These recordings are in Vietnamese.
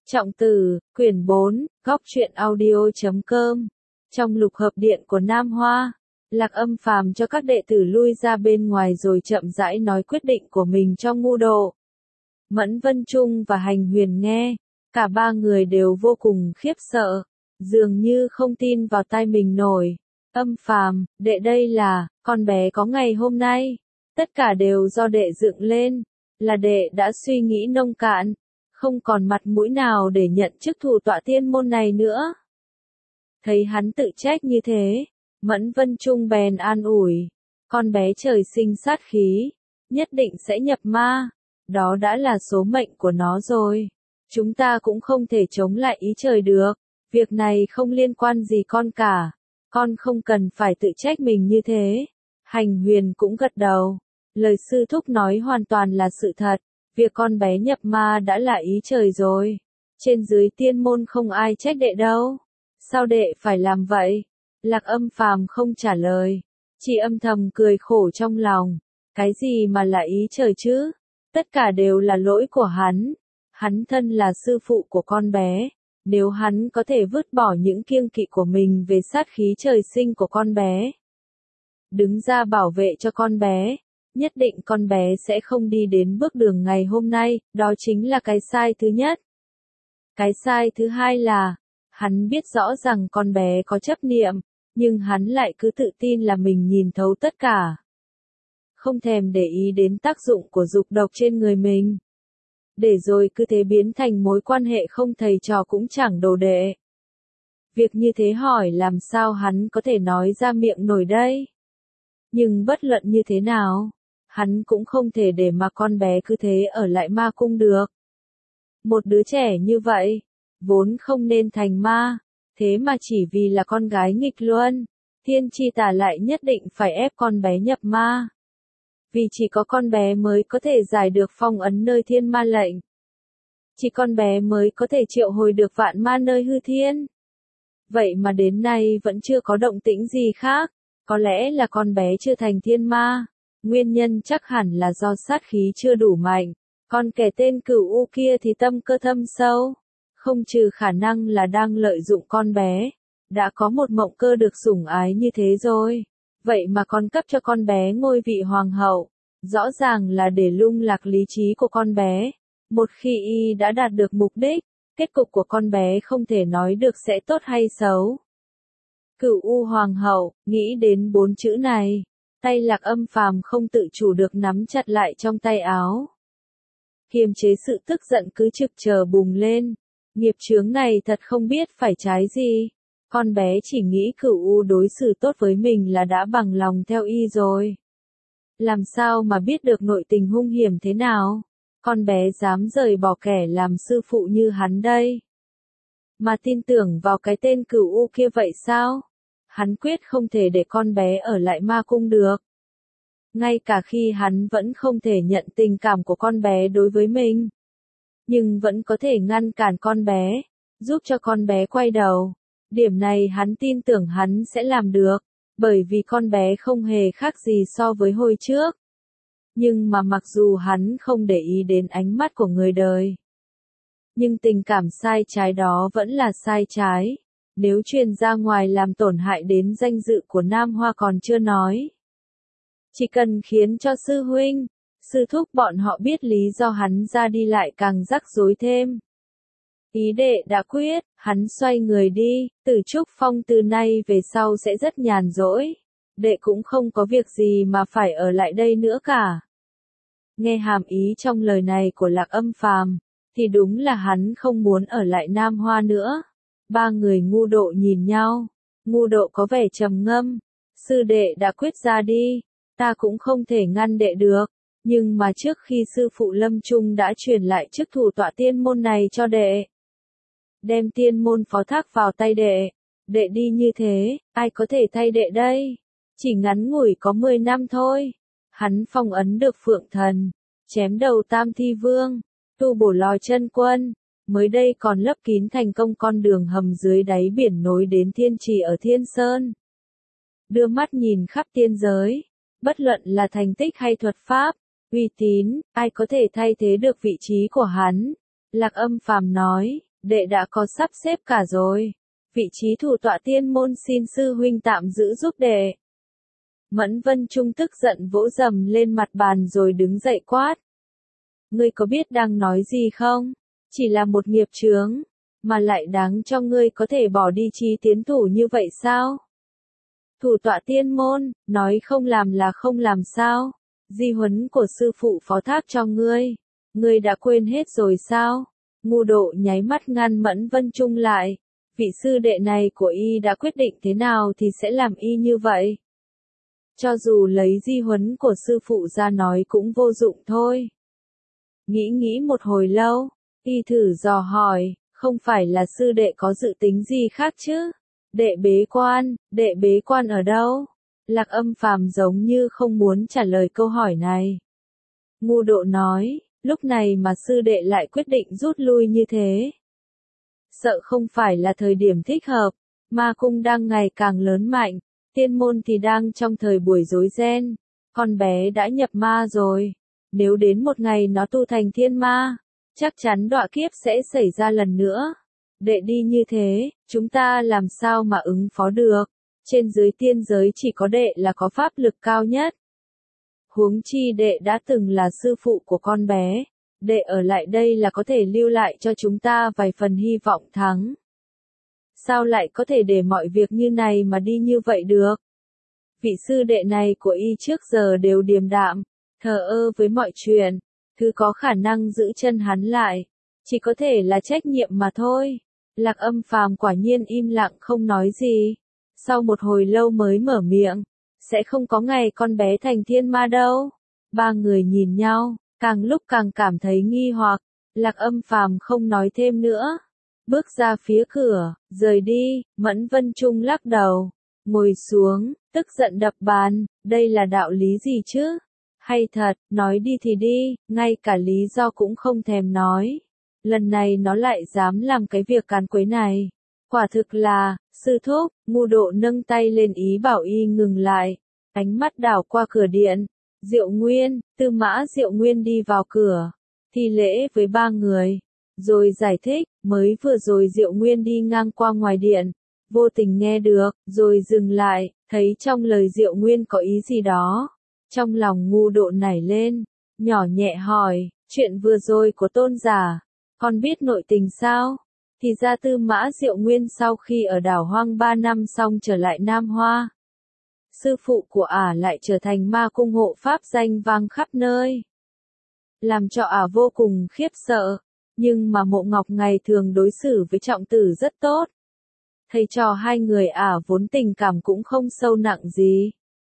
Trọng Tử, quyển 4, góc truyện audio.com. Trong lục hợp điện của Nam Hoa, Lạc Âm Phàm cho các đệ tử lui ra bên ngoài rồi chậm rãi nói quyết định của mình cho Ngu Độ. Mẫn Vân Trung và Hành Huyền nghe, cả ba người đều vô cùng khiếp sợ, dường như không tin vào tai mình nổi. Âm Phàm, đệ đây là, con bé có ngày hôm nay, tất cả đều do đệ dựng lên, là đệ đã suy nghĩ nông cạn, không còn mặt mũi nào để nhận chức thủ tọa tiên môn này nữa. Thấy hắn tự trách như thế, Mẫn Vân Trung bèn an ủi, con bé trời sinh sát khí, nhất định sẽ nhập ma, đó đã là số mệnh của nó rồi. Chúng ta cũng không thể chống lại ý trời được, việc này không liên quan gì con cả, con không cần phải tự trách mình như thế. Hành Huyền cũng gật đầu, lời sư thúc nói hoàn toàn là sự thật. Việc con bé nhập ma đã là ý trời rồi. Trên dưới tiên môn không ai trách đệ đâu. Sao đệ phải làm vậy? Lạc Âm Phàm không trả lời. Chỉ âm thầm cười khổ trong lòng. Cái gì mà là ý trời chứ? Tất cả đều là lỗi của hắn. Hắn thân là sư phụ của con bé. Nếu hắn có thể vứt bỏ những kiêng kỵ của mình về sát khí trời sinh của con bé, đứng ra bảo vệ cho con bé, nhất định con bé sẽ không đi đến bước đường ngày hôm nay, đó chính là cái sai thứ nhất. Cái sai thứ hai là, hắn biết rõ rằng con bé có chấp niệm, nhưng hắn lại cứ tự tin là mình nhìn thấu tất cả. Không thèm để ý đến tác dụng của dục độc trên người mình. Để rồi cứ thế biến thành mối quan hệ không thầy trò cũng chẳng đồ đệ. Việc như thế hỏi làm sao hắn có thể nói ra miệng nổi đây. Nhưng bất luận như thế nào, hắn cũng không thể để mà con bé cứ thế ở lại ma cung được. Một đứa trẻ như vậy, vốn không nên thành ma, thế mà chỉ vì là con gái nghịch luân, Thiên Chi Tà lại nhất định phải ép con bé nhập ma. Vì chỉ có con bé mới có thể giải được phong ấn nơi thiên ma lệnh. Chỉ con bé mới có thể triệu hồi được vạn ma nơi hư thiên. Vậy mà đến nay vẫn chưa có động tĩnh gì khác, có lẽ là con bé chưa thành thiên ma. Nguyên nhân chắc hẳn là do sát khí chưa đủ mạnh, còn kẻ tên Cửu U kia thì tâm cơ thâm sâu, không trừ khả năng là đang lợi dụng con bé, đã có một mộng cơ được sủng ái như thế rồi, vậy mà còn cấp cho con bé ngôi vị hoàng hậu, rõ ràng là để lung lạc lý trí của con bé. Một khi y đã đạt được mục đích, kết cục của con bé không thể nói được sẽ tốt hay xấu. Cửu U hoàng hậu, nghĩ đến 4 chữ này, tay Lạc Âm Phàm không tự chủ được nắm chặt lại trong tay áo. Kiềm chế sự tức giận cứ trực chờ bùng lên. Nghiệp chướng này thật không biết phải trái gì. Con bé chỉ nghĩ Cửu U đối xử tốt với mình là đã bằng lòng theo y rồi. Làm sao mà biết được nội tình hung hiểm thế nào? Con bé dám rời bỏ kẻ làm sư phụ như hắn đây. Mà tin tưởng vào cái tên Cửu U kia vậy sao? Hắn quyết không thể để con bé ở lại ma cung được. Ngay cả khi hắn vẫn không thể nhận tình cảm của con bé đối với mình, nhưng vẫn có thể ngăn cản con bé, giúp cho con bé quay đầu. Điểm này hắn tin tưởng hắn sẽ làm được, bởi vì con bé không hề khác gì so với hồi trước. Nhưng mà mặc dù hắn không để ý đến ánh mắt của người đời, nhưng tình cảm sai trái đó vẫn là sai trái. Nếu truyền ra ngoài làm tổn hại đến danh dự của Nam Hoa còn chưa nói. Chỉ cần khiến cho sư huynh, sư thúc bọn họ biết lý do hắn ra đi lại càng rắc rối thêm. Ý đệ đã quyết, hắn xoay người đi, Tử Trúc Phong từ nay về sau sẽ rất nhàn rỗi. Đệ cũng không có việc gì mà phải ở lại đây nữa cả. Nghe hàm ý trong lời này của Lạc Âm Phàm, thì đúng là hắn không muốn ở lại Nam Hoa nữa. Ba người Ngu Độ nhìn nhau, Ngu Độ có vẻ trầm ngâm. Sư đệ đã quyết ra đi, ta cũng không thể ngăn đệ được, nhưng mà trước khi sư phụ Lâm Trung đã truyền lại chức thủ tọa tiên môn này cho đệ, đem tiên môn phó thác vào tay đệ, đệ đi như thế, ai có thể thay đệ đây? Chỉ ngắn ngủi có 10 năm thôi. Hắn phong ấn được Phượng Thần, chém đầu Tam Thi Vương, tu bổ lò chân quân, mới đây còn lấp kín thành công con đường hầm dưới đáy biển nối đến Thiên Trì ở Thiên Sơn. Đưa mắt nhìn khắp tiên giới, bất luận là thành tích hay thuật pháp, uy tín, ai có thể thay thế được vị trí của hắn? Lạc Âm Phàm nói, đệ đã có sắp xếp cả rồi. Vị trí thủ tọa tiên môn xin sư huynh tạm giữ giúp đệ. Mẫn Vân Trung tức giận vỗ dầm lên mặt bàn rồi đứng dậy quát. Ngươi có biết đang nói gì không? Chỉ là một nghiệp chướng, mà lại đáng cho ngươi có thể bỏ đi chí tiến thủ như vậy sao? Thủ tọa tiên môn, nói không làm là không làm sao? Di huấn của sư phụ phó thác cho ngươi đã quên hết rồi sao? Ngu Độ nháy mắt ngăn Mẫn Vân Trung lại. Vị sư đệ này của y đã quyết định thế nào thì sẽ làm y như vậy. Cho dù lấy di huấn của sư phụ ra nói cũng vô dụng thôi. Nghĩ một hồi lâu, y thử dò hỏi, không phải là sư đệ có dự tính gì khác chứ? Đệ bế quan ở đâu? Lạc Âm Phàm giống như không muốn trả lời câu hỏi này. Ngu Độ nói, lúc này mà sư đệ lại quyết định rút lui như thế. Sợ không phải là thời điểm thích hợp, ma cung đang ngày càng lớn mạnh, tiên môn thì đang trong thời buổi rối ren, con bé đã nhập ma rồi, nếu đến một ngày nó tu thành thiên ma, chắc chắn đọa kiếp sẽ xảy ra lần nữa. Đệ đi như thế, chúng ta làm sao mà ứng phó được, trên dưới tiên giới chỉ có đệ là có pháp lực cao nhất. Huống chi đệ đã từng là sư phụ của con bé. Đệ ở lại đây là có thể lưu lại cho chúng ta vài phần hy vọng thắng. Sao lại có thể để mọi việc như này mà đi như vậy được? Vị sư đệ này của y trước giờ đều điềm đạm, thờ ơ với mọi chuyện, thứ có khả năng giữ chân hắn lại, chỉ có thể là trách nhiệm mà thôi. Lạc Âm Phàm quả nhiên im lặng không nói gì, sau một hồi lâu mới mở miệng, sẽ không có ngày con bé thành thiên ma đâu. Ba người nhìn nhau. Càng lúc càng cảm thấy nghi hoặc, Lạc Âm Phàm không nói thêm nữa. Bước ra phía cửa, rời đi, Mẫn Vân Trung lắc đầu, ngồi xuống, tức giận đập bàn, đây là đạo lý gì chứ? Hay thật, nói đi thì đi, ngay cả lý do cũng không thèm nói. Lần này nó lại dám làm cái việc càn quấy này. Quả thực là, sư thúc, Ngu Độ nâng tay lên ý bảo y ngừng lại, ánh mắt đảo qua cửa điện. Diệu Nguyên, Tư Mã Diệu Nguyên đi vào cửa, thi lễ với ba người, rồi giải thích, mới vừa rồi Diệu Nguyên đi ngang qua ngoài điện, vô tình nghe được, rồi dừng lại, thấy trong lời Diệu Nguyên có ý gì đó. Trong lòng Ngu Độ nảy lên, nhỏ nhẹ hỏi, chuyện vừa rồi của tôn giả, con biết nội tình sao? Thì ra Tư Mã Diệu Nguyên sau khi ở đảo hoang 3 năm xong trở lại Nam Hoa. Sư phụ của ả lại trở thành ma cung hộ pháp danh vang khắp nơi. Làm cho ả vô cùng khiếp sợ, nhưng mà Mộ Ngọc ngày thường đối xử với Trọng Tử rất tốt. Thầy trò hai người ả vốn tình cảm cũng không sâu nặng gì.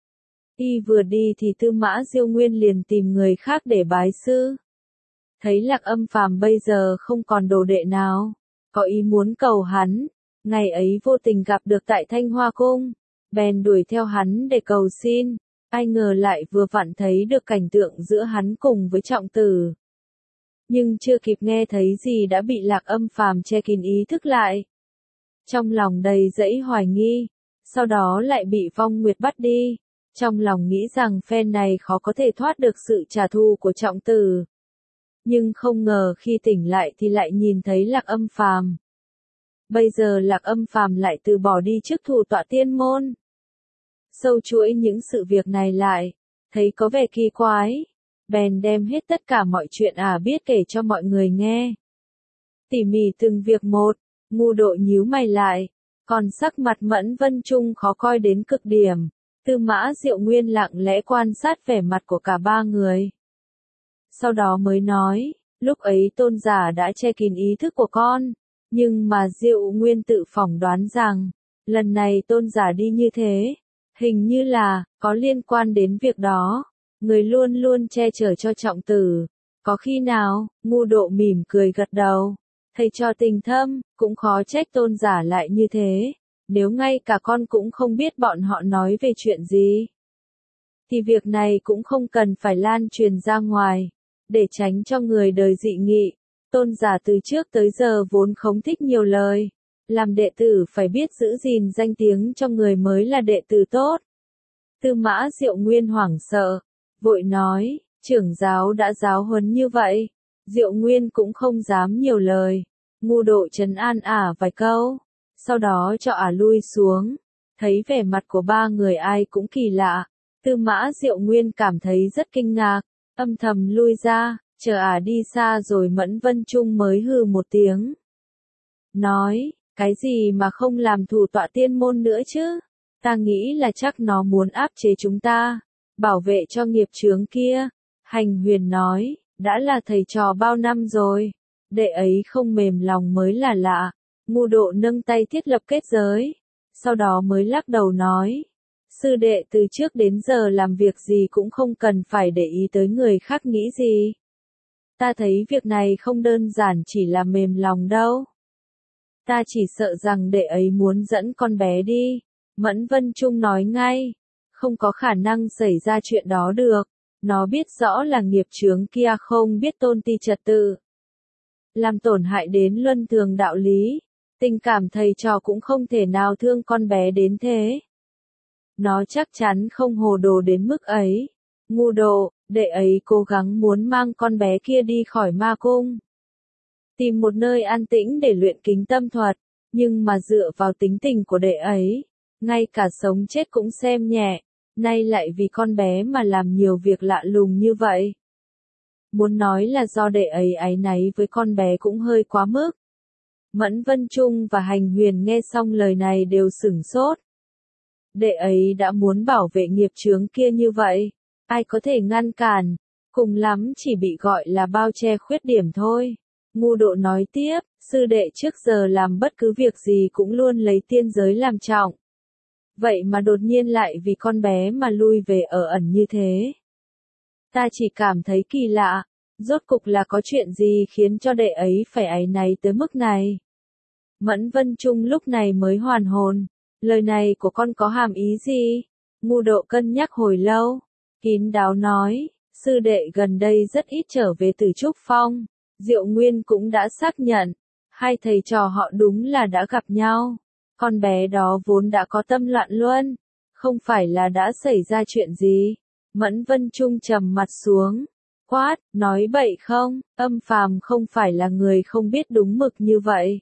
Y vừa đi thì Tư Mã Diêu Nguyên liền tìm người khác để bái sư. Thấy Lạc Âm Phàm bây giờ không còn đồ đệ nào, có ý muốn cầu hắn, ngày ấy vô tình gặp được tại Thanh Hoa Cung. Bèn đuổi theo hắn để cầu xin, ai ngờ lại vừa vặn thấy được cảnh tượng giữa hắn cùng với Trọng Tử. Nhưng chưa kịp nghe thấy gì đã bị Lạc Âm Phàm che kín ý thức lại. Trong lòng đầy dẫy hoài nghi, sau đó lại bị Vong Nguyệt bắt đi, trong lòng nghĩ rằng phen này khó có thể thoát được sự trả thù của Trọng Tử. Nhưng không ngờ khi tỉnh lại thì lại nhìn thấy Lạc Âm Phàm. Bây giờ Lạc Âm Phàm lại từ bỏ đi chức thủ tọa tiên môn. Sâu chuỗi những sự việc này lại, thấy có vẻ kỳ quái, bèn đem hết tất cả mọi chuyện biết kể cho mọi người nghe. Tỉ mỉ từng việc một, Ngu Độ nhíu mày lại, còn sắc mặt Mẫn Vân Trung khó coi đến cực điểm. Tư Mã Diệu Nguyên lặng lẽ quan sát vẻ mặt của cả ba người. Sau đó mới nói, lúc ấy tôn giả đã che kín ý thức của con, nhưng mà Diệu Nguyên tự phỏng đoán rằng, lần này tôn giả đi như thế, hình như là, có liên quan đến việc đó, người luôn luôn che chở cho Trọng Tử. Có khi nào, Ngu Độ mỉm cười gật đầu, thầy trò tình thâm, cũng khó trách tôn giả lại như thế, nếu ngay cả con cũng không biết bọn họ nói về chuyện gì. Thì việc này cũng không cần phải lan truyền ra ngoài, để tránh cho người đời dị nghị, tôn giả từ trước tới giờ vốn không thích nhiều lời. Làm đệ tử phải biết giữ gìn danh tiếng cho người mới là đệ tử tốt. Tư Mã Diệu Nguyên hoảng sợ, vội nói, trưởng giáo đã giáo huấn như vậy, Diệu Nguyên cũng không dám nhiều lời. Ngu Độ trấn an vài câu, sau đó cho lui xuống. Thấy vẻ mặt của ba người ai cũng kỳ lạ, Tư Mã Diệu Nguyên cảm thấy rất kinh ngạc, âm thầm lui ra, chờ đi xa rồi Mẫn Vân Trung mới hừ một tiếng. Nói, cái gì mà không làm thủ tọa tiên môn nữa chứ? Ta nghĩ là chắc nó muốn áp chế chúng ta, bảo vệ cho nghiệp chướng kia. Hành Huyền nói, đã là thầy trò bao năm rồi, đệ ấy không mềm lòng mới là lạ. Ngu Độ nâng tay thiết lập kết giới, sau đó mới lắc đầu nói, sư đệ từ trước đến giờ làm việc gì cũng không cần phải để ý tới người khác nghĩ gì. Ta thấy việc này không đơn giản chỉ là mềm lòng đâu. Ta chỉ sợ rằng đệ ấy muốn dẫn con bé đi. Mẫn Vân Trung nói ngay, không có khả năng xảy ra chuyện đó được. Nó biết rõ là nghiệp chướng kia không biết tôn ti trật tự, làm tổn hại đến luân thường đạo lý. Tình cảm thầy trò cũng không thể nào thương con bé đến thế. Nó chắc chắn không hồ đồ đến mức ấy. Ngu Độ, đệ ấy cố gắng muốn mang con bé kia đi khỏi ma cung, tìm một nơi an tĩnh để luyện kính tâm thuật, nhưng mà dựa vào tính tình của đệ ấy, ngay cả sống chết cũng xem nhẹ, nay lại vì con bé mà làm nhiều việc lạ lùng như vậy. Muốn nói là do đệ ấy áy náy với con bé cũng hơi quá mức. Mẫn Vân Trung và Hành Huyền nghe xong lời này đều sửng sốt. Đệ ấy đã muốn bảo vệ nghiệp chướng kia như vậy, ai có thể ngăn cản, cùng lắm chỉ bị gọi là bao che khuyết điểm thôi. Ngu Độ nói tiếp, sư đệ trước giờ làm bất cứ việc gì cũng luôn lấy tiên giới làm trọng. Vậy mà đột nhiên lại vì con bé mà lui về ở ẩn như thế. Ta chỉ cảm thấy kỳ lạ, rốt cục là có chuyện gì khiến cho đệ ấy phải áy náy tới mức này. Mẫn Vân Trung lúc này mới hoàn hồn, lời này của con có hàm ý gì? Ngu Độ cân nhắc hồi lâu, kín đáo nói, sư đệ gần đây rất ít trở về từ Trúc Phong. Diệu Nguyên cũng đã xác nhận, hai thầy trò họ đúng là đã gặp nhau. Con bé đó vốn đã có tâm loạn luân, không phải là đã xảy ra chuyện gì. Mẫn Vân Trung trầm mặt xuống, quát, nói bậy không, Âm Phàm không phải là người không biết đúng mực như vậy.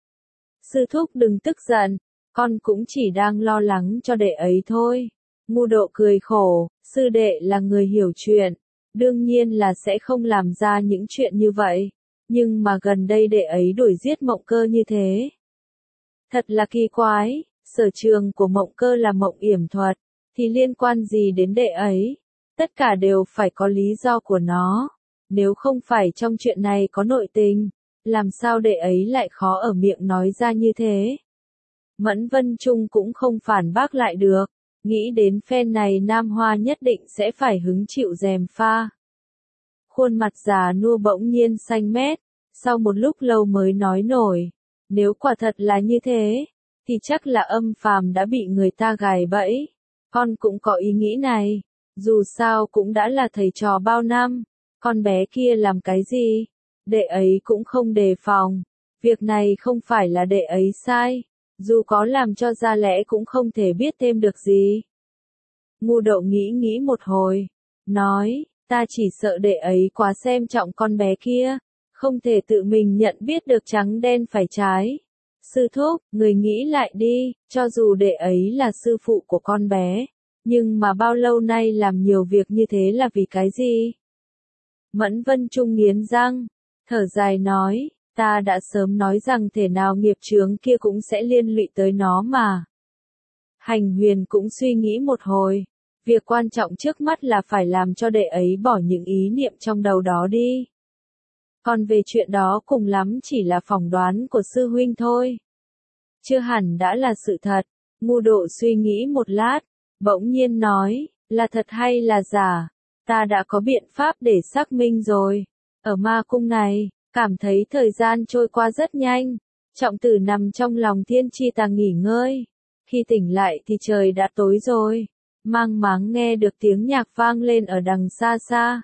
Sư thúc đừng tức giận, con cũng chỉ đang lo lắng cho đệ ấy thôi. Ngu Độ cười khổ, sư đệ là người hiểu chuyện, đương nhiên là sẽ không làm ra những chuyện như vậy. Nhưng mà gần đây đệ ấy đuổi giết Mộng Cơ như thế. Thật là kỳ quái, sở trường của Mộng Cơ là Mộng Yểm thuật, thì liên quan gì đến đệ ấy? Tất cả đều phải có lý do của nó. Nếu không phải trong chuyện này có nội tình, làm sao đệ ấy lại khó ở miệng nói ra như thế? Mẫn Vân Trung cũng không phản bác lại được, nghĩ đến phen này Nam Hoa nhất định sẽ phải hứng chịu gièm pha. Khuôn mặt già nua bỗng nhiên xanh mét, sau một lúc lâu mới nói nổi, nếu quả thật là như thế, thì chắc là Âm Phàm đã bị người ta gài bẫy. Con cũng có ý nghĩ này, dù sao cũng đã là thầy trò bao năm, con bé kia làm cái gì, đệ ấy cũng không đề phòng, việc này không phải là đệ ấy sai, dù có làm cho ra lẽ cũng không thể biết thêm được gì. Ngu Độ nghĩ một hồi, nói, ta chỉ sợ đệ ấy quá xem trọng con bé kia, không thể tự mình nhận biết được trắng đen phải trái. Sư thúc, người nghĩ lại đi, cho dù đệ ấy là sư phụ của con bé, nhưng mà bao lâu nay làm nhiều việc như thế là vì cái gì? Mẫn Vân Trung nghiến răng, thở dài nói, ta đã sớm nói rằng thể nào nghiệp chướng kia cũng sẽ liên lụy tới nó mà. Hành Huyền cũng suy nghĩ một hồi, việc quan trọng trước mắt là phải làm cho đệ ấy bỏ những ý niệm trong đầu đó đi. Còn về chuyện đó cùng lắm chỉ là phỏng đoán của sư huynh thôi. Chưa hẳn đã là sự thật. Ngu Độ suy nghĩ một lát, bỗng nhiên nói, là thật hay là giả, ta đã có biện pháp để xác minh rồi. Ở ma cung này, cảm thấy thời gian trôi qua rất nhanh. Trọng Tử nằm trong lòng Thiên Chi Tà nghỉ ngơi. Khi tỉnh lại thì trời đã tối rồi. Mang máng nghe được tiếng nhạc vang lên ở đằng xa xa.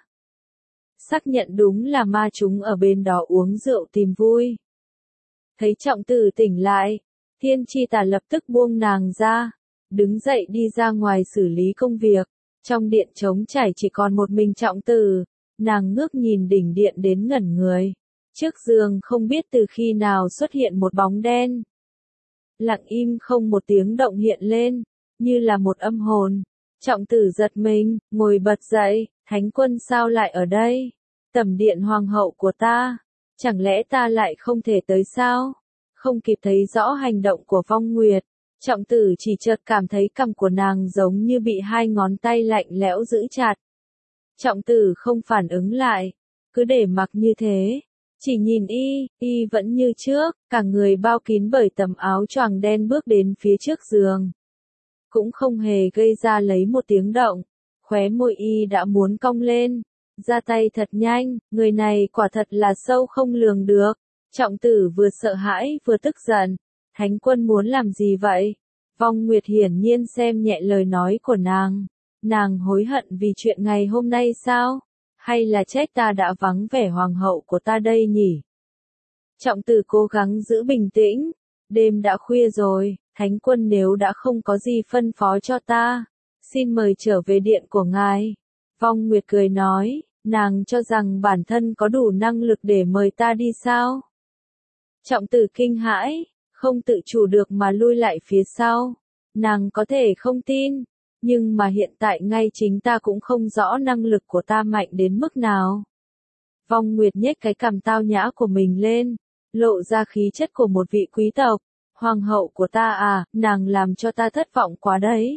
Xác nhận đúng là ma chúng ở bên đó uống rượu tìm vui. Thấy Trọng Tử tỉnh lại, Thiên Chi Tà lập tức buông nàng ra, đứng dậy đi ra ngoài xử lý công việc. Trong điện trống trải chỉ còn một mình Trọng Tử, nàng ngước nhìn đỉnh điện đến ngẩn người. Trước giường không biết từ khi nào xuất hiện một bóng đen. Lặng im không một tiếng động hiện lên, như là một âm hồn. Trọng tử giật mình, ngồi bật dậy, Thánh Quân sao lại ở đây? Tẩm điện hoàng hậu của ta, chẳng lẽ ta lại không thể tới sao? Không kịp thấy rõ hành động của Vong Nguyệt, Trọng tử chỉ chợt cảm thấy cằm của nàng giống như bị hai ngón tay lạnh lẽo giữ chặt. Trọng tử không phản ứng lại, cứ để mặc như thế. Chỉ nhìn y vẫn như trước, cả người bao kín bởi tấm áo choàng đen bước đến phía trước giường. Cũng không hề gây ra lấy một tiếng động, khóe môi y đã muốn cong lên, ra tay thật nhanh, người này quả thật là sâu không lường được. Trọng tử vừa sợ hãi vừa tức giận, Thánh Quân muốn làm gì vậy? Vong Nguyệt hiển nhiên xem nhẹ lời nói của nàng hối hận vì chuyện ngày hôm nay sao? Hay là trách ta đã vắng vẻ hoàng hậu của ta đây nhỉ? Trọng tử cố gắng giữ bình tĩnh, đêm đã khuya rồi, Thánh Quân nếu đã không có gì phân phó cho ta, xin mời trở về điện của ngài. Vong Nguyệt cười nói, nàng cho rằng bản thân có đủ năng lực để mời ta đi sao? Trọng tử kinh hãi, không tự chủ được mà lui lại phía sau. Nàng có thể không tin, nhưng mà hiện tại ngay chính ta cũng không rõ năng lực của ta mạnh đến mức nào. Vong Nguyệt nhếch cái cằm tao nhã của mình lên, lộ ra khí chất của một vị quý tộc. Hoàng hậu của ta à, nàng làm cho ta thất vọng quá đấy.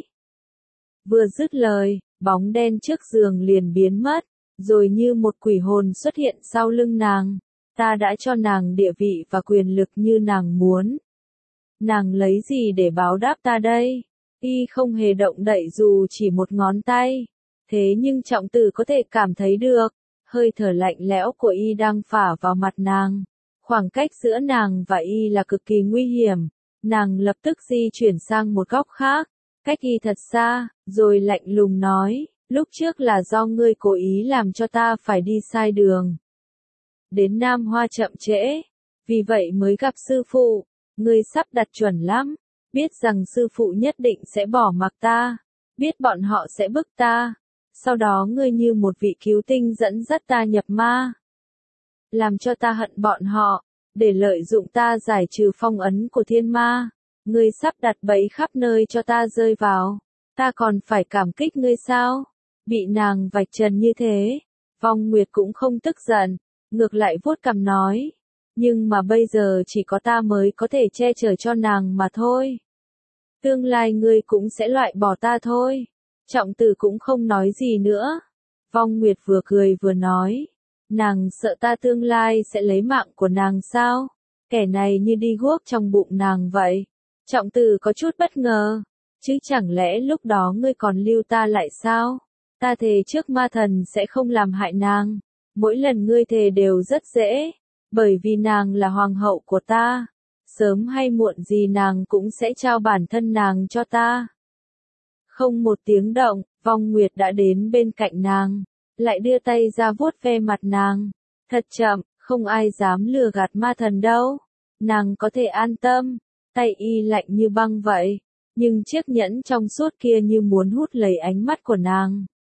Vừa dứt lời, bóng đen trước giường liền biến mất, rồi như một quỷ hồn xuất hiện sau lưng nàng. Ta đã cho nàng địa vị và quyền lực như nàng muốn. Nàng lấy gì để báo đáp ta đây? Y không hề động đậy dù chỉ một ngón tay. Thế nhưng Trọng tử có thể cảm thấy được, hơi thở lạnh lẽo của Y đang phả vào mặt nàng. Khoảng cách giữa nàng và Y là cực kỳ nguy hiểm. Nàng lập tức di chuyển sang một góc khác, cách Y thật xa, rồi lạnh lùng nói, lúc trước là do ngươi cố ý làm cho ta phải đi sai đường. Đến Nam Hoa chậm trễ, vì vậy mới gặp sư phụ, ngươi sắp đặt chuẩn lắm, biết rằng sư phụ nhất định sẽ bỏ mặc ta, biết bọn họ sẽ bức ta, sau đó ngươi như một vị cứu tinh dẫn dắt ta nhập ma, làm cho ta hận bọn họ, để lợi dụng ta giải trừ phong ấn của thiên ma, ngươi sắp đặt bẫy khắp nơi cho ta rơi vào, ta còn phải cảm kích ngươi sao? Bị nàng vạch trần như thế, Vong Nguyệt cũng không tức giận, ngược lại vuốt cằm nói, nhưng mà bây giờ chỉ có ta mới có thể che chở cho nàng mà thôi. Tương lai ngươi cũng sẽ loại bỏ ta thôi. Trọng tử cũng không nói gì nữa. Vong Nguyệt vừa cười vừa nói, nàng sợ ta tương lai sẽ lấy mạng của nàng sao? Kẻ này như đi guốc trong bụng nàng vậy. Trọng tử có chút bất ngờ, chứ chẳng lẽ lúc đó ngươi còn lưu ta lại sao? Ta thề trước ma thần sẽ không làm hại nàng. Mỗi lần ngươi thề đều rất dễ, bởi vì nàng là hoàng hậu của ta. Sớm hay muộn gì nàng cũng sẽ trao bản thân nàng cho ta. Không một tiếng động, Vong Nguyệt đã đến bên cạnh nàng, lại đưa tay ra vuốt ve mặt nàng. Thật chậm, không ai dám lừa gạt ma thần đâu. Nàng có thể an tâm, tay Y lạnh như băng vậy, nhưng chiếc nhẫn trong suốt kia như muốn hút lấy ánh mắt của nàng.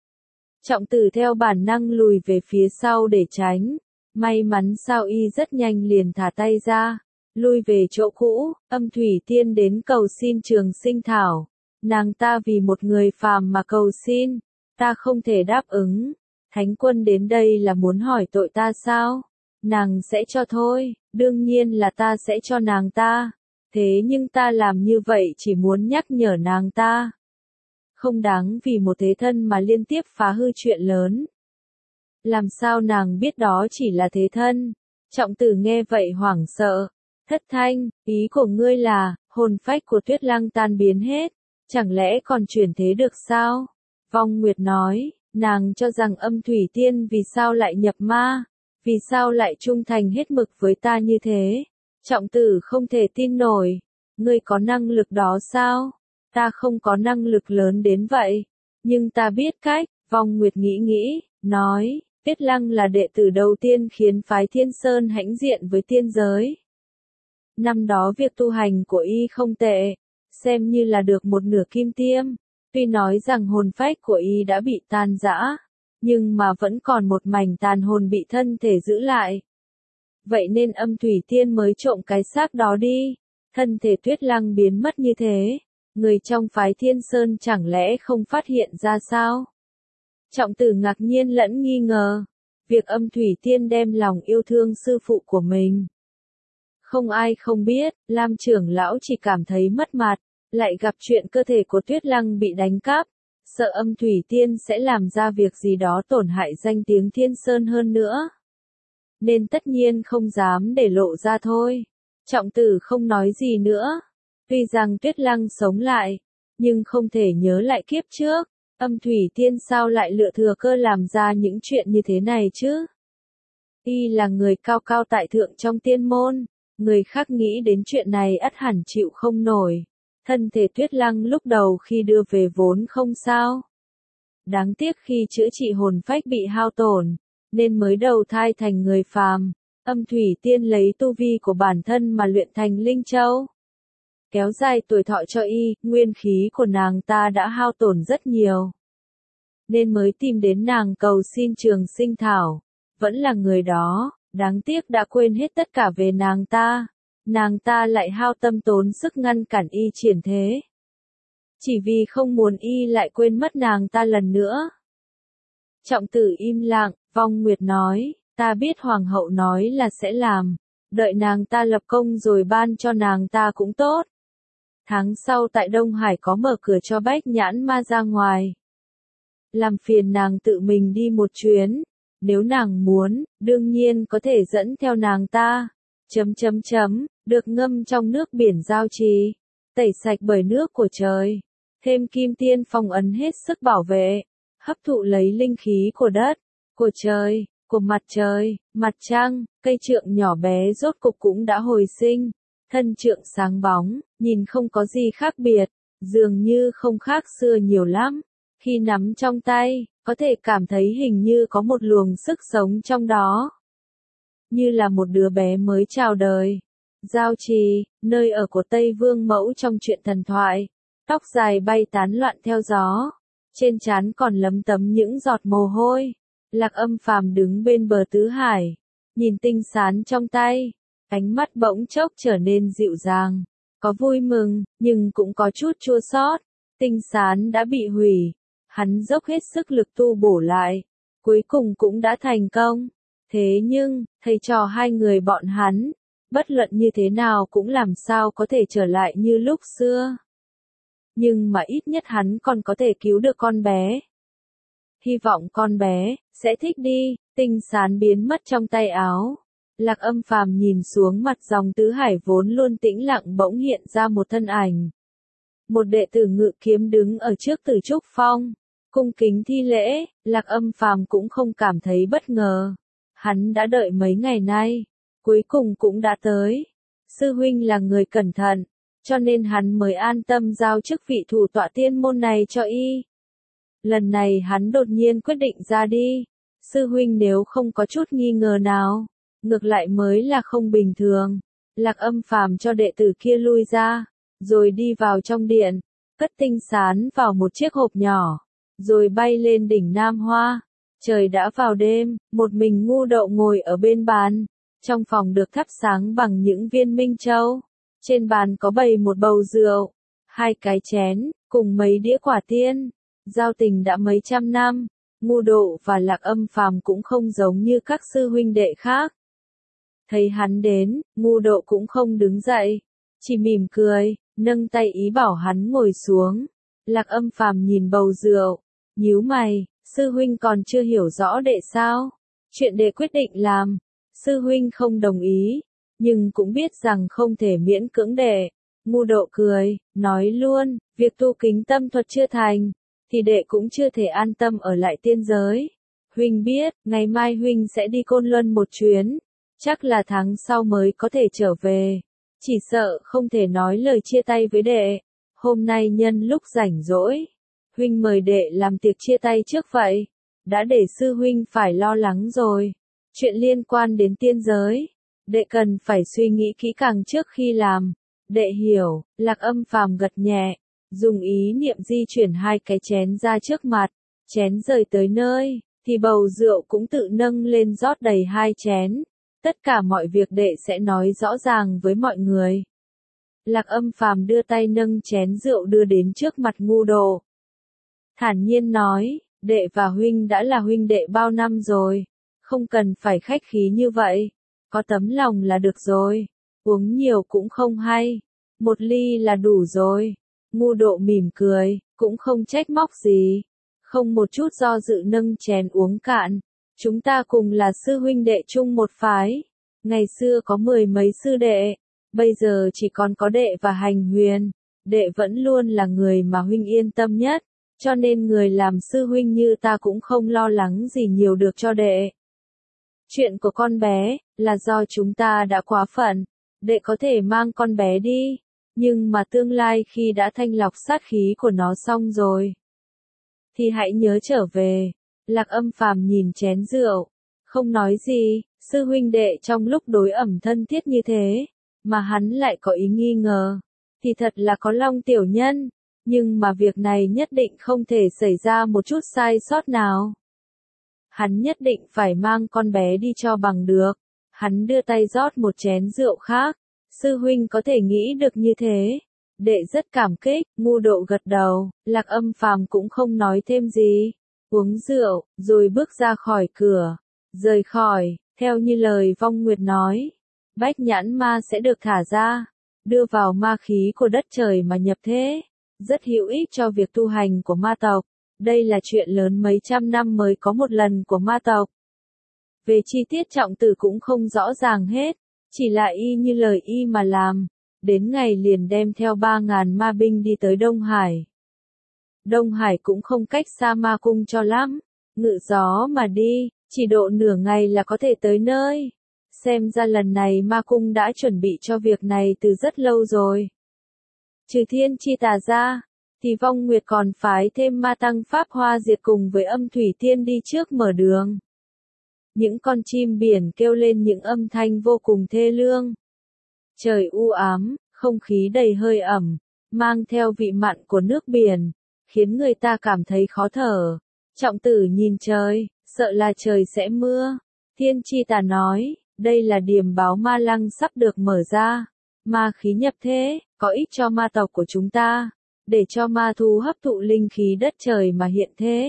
Trọng tử theo bản năng lùi về phía sau để tránh. May mắn sao Y rất nhanh liền thả tay ra, lui về chỗ cũ. Âm Thủy Tiên đến cầu xin Trường Sinh Thảo. Nàng ta vì một người phàm mà cầu xin, ta không thể đáp ứng. Thánh Quân đến đây là muốn hỏi tội ta sao? Nàng sẽ cho thôi, đương nhiên là ta sẽ cho nàng ta. Thế nhưng ta làm như vậy chỉ muốn nhắc nhở nàng ta. Không đáng vì một thế thân mà liên tiếp phá hư chuyện lớn. Làm sao nàng biết đó chỉ là thế thân? Trọng tử nghe vậy hoảng sợ. Thất Thanh, ý của ngươi là, hồn phách của Tuyết Lăng tan biến hết, chẳng lẽ còn chuyển thế được sao? Vong Nguyệt nói, nàng cho rằng Âm Thủy Tiên vì sao lại nhập ma, vì sao lại trung thành hết mực với ta như thế? Trọng tử không thể tin nổi, ngươi có năng lực đó sao? Ta không có năng lực lớn đến vậy, nhưng ta biết cách. Vong Nguyệt nghĩ, nói, Tuyết Lăng là đệ tử đầu tiên khiến phái Thiên Sơn hãnh diện với tiên giới. Năm đó việc tu hành của Y không tệ, xem như là được một nửa kim tiêm, tuy nói rằng hồn phách của Y đã bị tan rã, nhưng mà vẫn còn một mảnh tàn hồn bị thân thể giữ lại. Vậy nên Âm Thủy Tiên mới trộm cái xác đó đi. Thân thể Tuyết Lăng biến mất như thế, người trong phái Thiên Sơn chẳng lẽ không phát hiện ra sao? Trọng Tử ngạc nhiên lẫn nghi ngờ. Việc Âm Thủy Tiên đem lòng yêu thương sư phụ của mình. Không ai không biết, Lam trưởng lão chỉ cảm thấy mất mặt, lại gặp chuyện cơ thể của Tuyết Lăng bị đánh cắp, sợ Âm Thủy Tiên sẽ làm ra việc gì đó tổn hại danh tiếng Thiên Sơn hơn nữa. Nên tất nhiên không dám để lộ ra thôi. Trọng Tử không nói gì nữa. Tuy rằng Tuyết Lăng sống lại, nhưng không thể nhớ lại kiếp trước. Âm Thủy Tiên sao lại lựa thừa cơ làm ra những chuyện như thế này chứ? Y là người cao cao tại thượng trong tiên môn, người khác nghĩ đến chuyện này ắt hẳn chịu không nổi. Thân thể Tuyết Lăng lúc đầu khi đưa về vốn không sao. Đáng tiếc khi chữa trị hồn phách bị hao tổn, nên mới đầu thai thành người phàm. Âm Thủy Tiên lấy tu vi của bản thân mà luyện thành Linh Châu. Kéo dài tuổi thọ cho y, nguyên khí của nàng ta đã hao tổn rất nhiều. Nên mới tìm đến nàng cầu xin Trường Sinh Thảo. Vẫn là người đó, đáng tiếc đã quên hết tất cả về nàng ta. Nàng ta lại hao tâm tốn sức ngăn cản y triển thế. Chỉ vì không muốn y lại quên mất nàng ta lần nữa. Trọng Tử im lặng, Vong Nguyệt nói, ta biết Hoàng hậu nói là sẽ làm. Đợi nàng ta lập công rồi ban cho nàng ta cũng tốt. Tháng sau tại Đông Hải có mở cửa cho Bách Nhãn Ma ra ngoài. Làm phiền nàng tự mình đi một chuyến. Nếu nàng muốn, đương nhiên có thể dẫn theo nàng ta. Được ngâm trong nước biển Giao Trì. Tẩy sạch bởi nước của trời. Thêm kim tiên phong ấn hết sức bảo vệ. Hấp thụ lấy linh khí của đất, của trời, của mặt trời, mặt trăng. Cây trượng nhỏ bé rốt cục cũng đã hồi sinh. Thân trượng sáng bóng, nhìn không có gì khác biệt. Dường như không khác xưa nhiều lắm. Khi nắm trong tay, có thể cảm thấy hình như có một luồng sức sống trong đó. Như là một đứa bé mới chào đời. Giao Trì, nơi ở của Tây Vương Mẫu trong truyện thần thoại. Tóc dài bay tán loạn theo gió. Trên trán còn lấm tấm những giọt mồ hôi. Lạc Âm Phàm đứng bên bờ tứ hải. Nhìn tinh sán trong tay. Ánh mắt bỗng chốc trở nên dịu dàng. Có vui mừng, nhưng cũng có chút chua xót. Tinh sán đã bị hủy. Hắn dốc hết sức lực tu bổ lại. Cuối cùng cũng đã thành công. Thế nhưng, thầy trò hai người bọn hắn, bất luận như thế nào cũng làm sao có thể trở lại như lúc xưa. Nhưng mà ít nhất hắn còn có thể cứu được con bé. Hy vọng con bé sẽ thích đi. Tinh sán biến mất trong tay áo. Lạc Âm Phàm nhìn xuống mặt dòng tứ hải vốn luôn tĩnh lặng bỗng hiện ra một thân ảnh. Một đệ tử ngự kiếm đứng ở trước Tử Trúc Phong, cung kính thi lễ. Lạc Âm Phàm cũng không cảm thấy bất ngờ. Hắn đã đợi mấy ngày nay, cuối cùng cũng đã tới. Sư huynh là người cẩn thận, cho nên hắn mới an tâm giao chức vị thủ tọa tiên môn này cho y. Lần này hắn đột nhiên quyết định ra đi. Sư huynh nếu không có chút nghi ngờ nào, ngược lại mới là không bình thường. Lạc Âm Phàm cho đệ tử kia lui ra, rồi đi vào trong điện, cất tinh sán vào một chiếc hộp nhỏ, rồi bay lên đỉnh Nam Hoa. Trời đã vào đêm, một mình Ngu Đậu ngồi ở bên bàn. Trong phòng được thắp sáng bằng những viên minh châu. Trên bàn có bày một bầu rượu, 2 cái chén, cùng mấy đĩa quả tiên. Giao tình đã mấy trăm năm, Ngu Đậu và Lạc Âm Phàm cũng không giống như các sư huynh đệ khác. Thấy hắn đến, Ngu Đậu cũng không đứng dậy, chỉ mỉm cười, nâng tay ý bảo hắn ngồi xuống. Lạc Âm Phàm nhìn bầu rượu, nhíu mày, sư huynh còn chưa hiểu rõ đệ sao? Chuyện đệ quyết định làm, sư huynh không đồng ý, nhưng cũng biết rằng không thể miễn cưỡng đệ. Ngu Đậu cười, nói luôn, việc tu kính tâm thuật chưa thành, thì đệ cũng chưa thể an tâm ở lại tiên giới. Huynh biết, ngày mai huynh sẽ đi Côn Luân một chuyến, chắc là tháng sau mới có thể trở về. Chỉ sợ không thể nói lời chia tay với đệ. Hôm nay nhân lúc rảnh rỗi, huynh mời đệ làm tiệc chia tay trước vậy. Đã để sư huynh phải lo lắng rồi. Chuyện liên quan đến tiên giới, đệ cần phải suy nghĩ kỹ càng trước khi làm. Đệ hiểu. Lạc Âm Phàm gật nhẹ, dùng ý niệm di chuyển 2 cái chén ra trước mặt. Chén rời tới nơi, thì bầu rượu cũng tự nâng lên rót đầy 2 chén. Tất cả mọi việc đệ sẽ nói rõ ràng với mọi người. Lạc Âm Phàm đưa tay nâng chén rượu đưa đến trước mặt Ngu Độ. Thản nhiên nói, đệ và huynh đã là huynh đệ bao năm rồi, không cần phải khách khí như vậy, có tấm lòng là được rồi, uống nhiều cũng không hay, một ly là đủ rồi. Ngu Độ mỉm cười, cũng không trách móc gì, không một chút do dự nâng chén uống cạn. Chúng ta cùng là sư huynh đệ chung một phái, ngày xưa có 10 mấy sư đệ, bây giờ chỉ còn có đệ và Hành Huyền, đệ vẫn luôn là người mà huynh yên tâm nhất, cho nên người làm sư huynh như ta cũng không lo lắng gì nhiều được cho đệ. Chuyện của con bé, là do chúng ta đã quá phận, đệ có thể mang con bé đi, nhưng mà tương lai khi đã thanh lọc sát khí của nó xong rồi, thì hãy nhớ trở về. Lạc Âm Phàm nhìn chén rượu, không nói gì, sư huynh đệ trong lúc đối ẩm thân thiết như thế, mà hắn lại có ý nghi ngờ, thì thật là có lòng tiểu nhân, nhưng mà việc này nhất định không thể xảy ra một chút sai sót nào. Hắn nhất định phải mang con bé đi cho bằng được. Hắn đưa tay rót một chén rượu khác, sư huynh có thể nghĩ được như thế. Đệ rất cảm kích, Ngu Độ gật đầu, Lạc Âm Phàm cũng không nói thêm gì. Uống rượu, rồi bước ra khỏi cửa, rời khỏi, theo như lời Vong Nguyệt nói. Bách nhãn ma sẽ được thả ra, đưa vào ma khí của đất trời mà nhập thế, rất hữu ích cho việc tu hành của ma tộc. Đây là chuyện lớn mấy trăm năm mới có một lần của ma tộc. Về chi tiết Trọng Tử cũng không rõ ràng hết, chỉ là y như lời y mà làm, đến ngày liền đem theo 3.000 ma binh đi tới Đông Hải. Đông Hải cũng không cách xa ma cung cho lắm, ngự gió mà đi, chỉ độ nửa ngày là có thể tới nơi. Xem ra lần này ma cung đã chuẩn bị cho việc này từ rất lâu rồi. Trừ Thiên Chi Tà ra, thì Vong Nguyệt còn phái thêm ma tăng Pháp Hoa Diệt cùng với Âm Thủy Tiên đi trước mở đường. Những con chim biển kêu lên những âm thanh vô cùng thê lương. Trời u ám, không khí đầy hơi ẩm, mang theo vị mặn của nước biển, khiến người ta cảm thấy khó thở. Trọng Tử nhìn trời, sợ là trời sẽ mưa. Thiên Chi Tà nói, đây là điềm báo ma lăng sắp được mở ra. Ma khí nhập thế, có ích cho ma tộc của chúng ta, để cho ma thú hấp thụ linh khí đất trời mà hiện thế.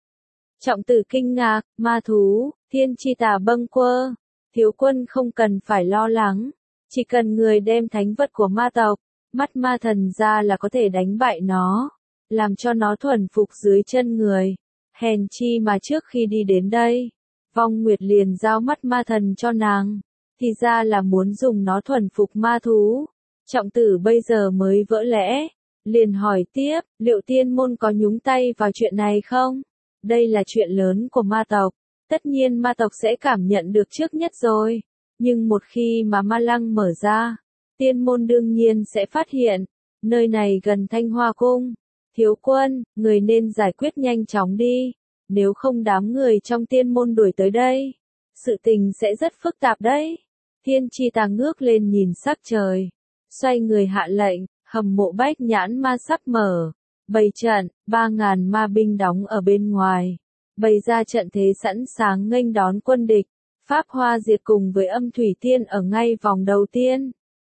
Trọng Tử kinh ngạc, ma thú, Thiên Chi Tà bâng quơ, thiếu quân không cần phải lo lắng, chỉ cần người đem thánh vật của ma tộc, mắt ma thần ra là có thể đánh bại nó, làm cho nó thuần phục dưới chân người. Hèn chi mà trước khi đi đến đây, Vong Nguyệt liền giao mắt ma thần cho nàng, thì ra là muốn dùng nó thuần phục ma thú. Trọng Tử bây giờ mới vỡ lẽ, liền hỏi tiếp, liệu tiên môn có nhúng tay vào chuyện này không? Đây là chuyện lớn của ma tộc, tất nhiên ma tộc sẽ cảm nhận được trước nhất rồi, nhưng một khi mà ma lăng mở ra, tiên môn đương nhiên sẽ phát hiện, nơi này gần Thanh Hoa Cung. Thiếu quân, người nên giải quyết nhanh chóng đi, nếu không đám người trong tiên môn đuổi tới đây, sự tình sẽ rất phức tạp đấy. Thiên Chi Tà ngước lên nhìn sắc trời, xoay người hạ lệnh, hầm mộ Bách nhãn ma sắp mở, bày trận, 3.000 ma binh đóng ở bên ngoài, bày ra trận thế sẵn sàng nghênh đón quân địch. Pháp Hoa Diệt cùng với Âm Thủy Tiên ở ngay vòng đầu tiên.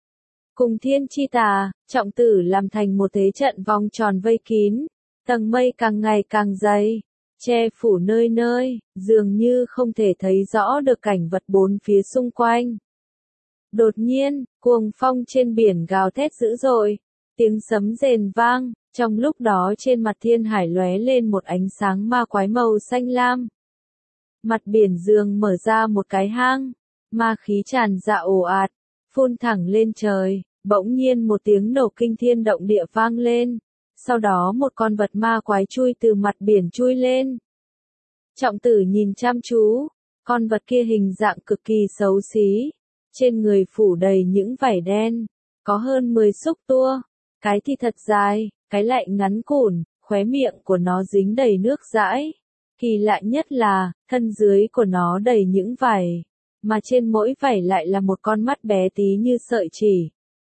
Cùng Thiên Chi Tà, Trọng Tử làm thành một thế trận vòng tròn vây kín, tầng mây càng ngày càng dày, che phủ nơi nơi, dường như không thể thấy rõ được cảnh vật bốn phía xung quanh. Đột nhiên, cuồng phong trên biển gào thét dữ dội, tiếng sấm rền vang, trong lúc đó trên mặt thiên hải lóe lên một ánh sáng ma quái màu xanh lam. Mặt biển dường mở ra một cái hang, ma khí tràn ra ồ ạt, phun thẳng lên trời, bỗng nhiên một tiếng nổ kinh thiên động địa vang lên, sau đó một con vật ma quái chui từ mặt biển chui lên. Trọng Tử nhìn chăm chú, con vật kia hình dạng cực kỳ xấu xí, trên người phủ đầy những vảy đen, có hơn 10 xúc tua, cái thì thật dài, cái lại ngắn cùn, khóe miệng của nó dính đầy nước dãi. Kỳ lạ nhất là, thân dưới của nó đầy những vảy, mà trên mỗi vảy lại là một con mắt bé tí như sợi chỉ.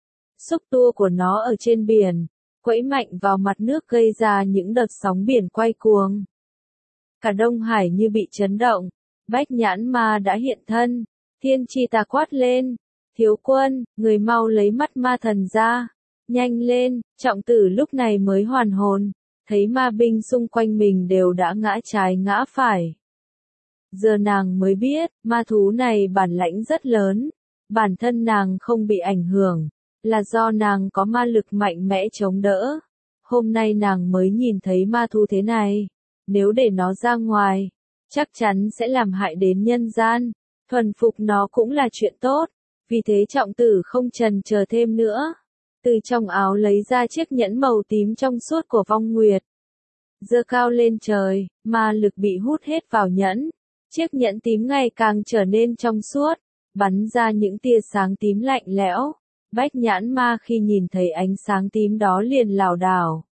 Xúc tua của nó ở trên biển, quẫy mạnh vào mặt nước gây ra những đợt sóng biển quay cuồng. Cả Đông Hải như bị chấn động, Bách nhãn ma đã hiện thân, Thiên Chi Tà quát lên, thiếu quân, người mau lấy mắt ma thần ra, nhanh lên, Trọng Tử lúc này mới hoàn hồn, thấy ma binh xung quanh mình đều đã ngã trái ngã phải. Giờ nàng mới biết, ma thú này bản lãnh rất lớn, bản thân nàng không bị ảnh hưởng, là do nàng có ma lực mạnh mẽ chống đỡ. Hôm nay nàng mới nhìn thấy ma thú thế này, nếu để nó ra ngoài, chắc chắn sẽ làm hại đến nhân gian, thuần phục nó cũng là chuyện tốt, vì thế Trọng Tử không chần chờ thêm nữa. Từ trong áo lấy ra chiếc nhẫn màu tím trong suốt của Vong Nguyệt. Giơ cao lên trời, ma lực bị hút hết vào nhẫn. Chiếc nhẫn tím ngày càng trở nên trong suốt, bắn ra những tia sáng tím lạnh lẽo. Bách nhãn ma khi nhìn thấy ánh sáng tím đó liền lảo đảo.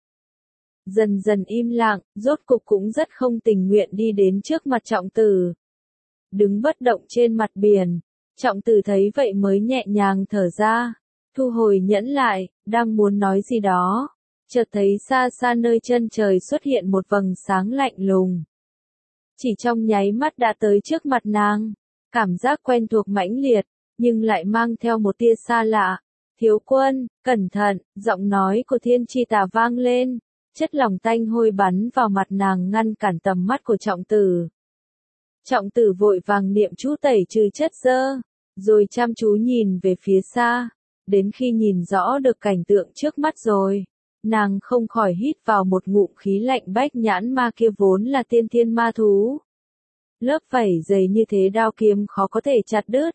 Dần dần im lặng, rốt cục cũng rất không tình nguyện đi đến trước mặt Trọng Tử. Đứng bất động trên mặt biển, Trọng Tử thấy vậy mới nhẹ nhàng thở ra, thu hồi nhẫn lại, đang muốn nói gì đó. Chợt thấy xa xa nơi chân trời xuất hiện một vầng sáng lạnh lùng. Chỉ trong nháy mắt đã tới trước mặt nàng, cảm giác quen thuộc mãnh liệt, nhưng lại mang theo một tia xa lạ. Thiếu quân, cẩn thận, giọng nói của Thiên Chi Tà vang lên, chất lỏng tanh hôi bắn vào mặt nàng ngăn cản tầm mắt của Trọng Tử. Trọng Tử vội vàng niệm chú tẩy trừ chất dơ, rồi chăm chú nhìn về phía xa, đến khi nhìn rõ được cảnh tượng trước mắt rồi. Nàng không khỏi hít vào một ngụm khí lạnh. Bách nhãn ma kia vốn là tiên thiên ma thú. Lớp vảy dày như thế đao kiếm khó có thể chặt đứt.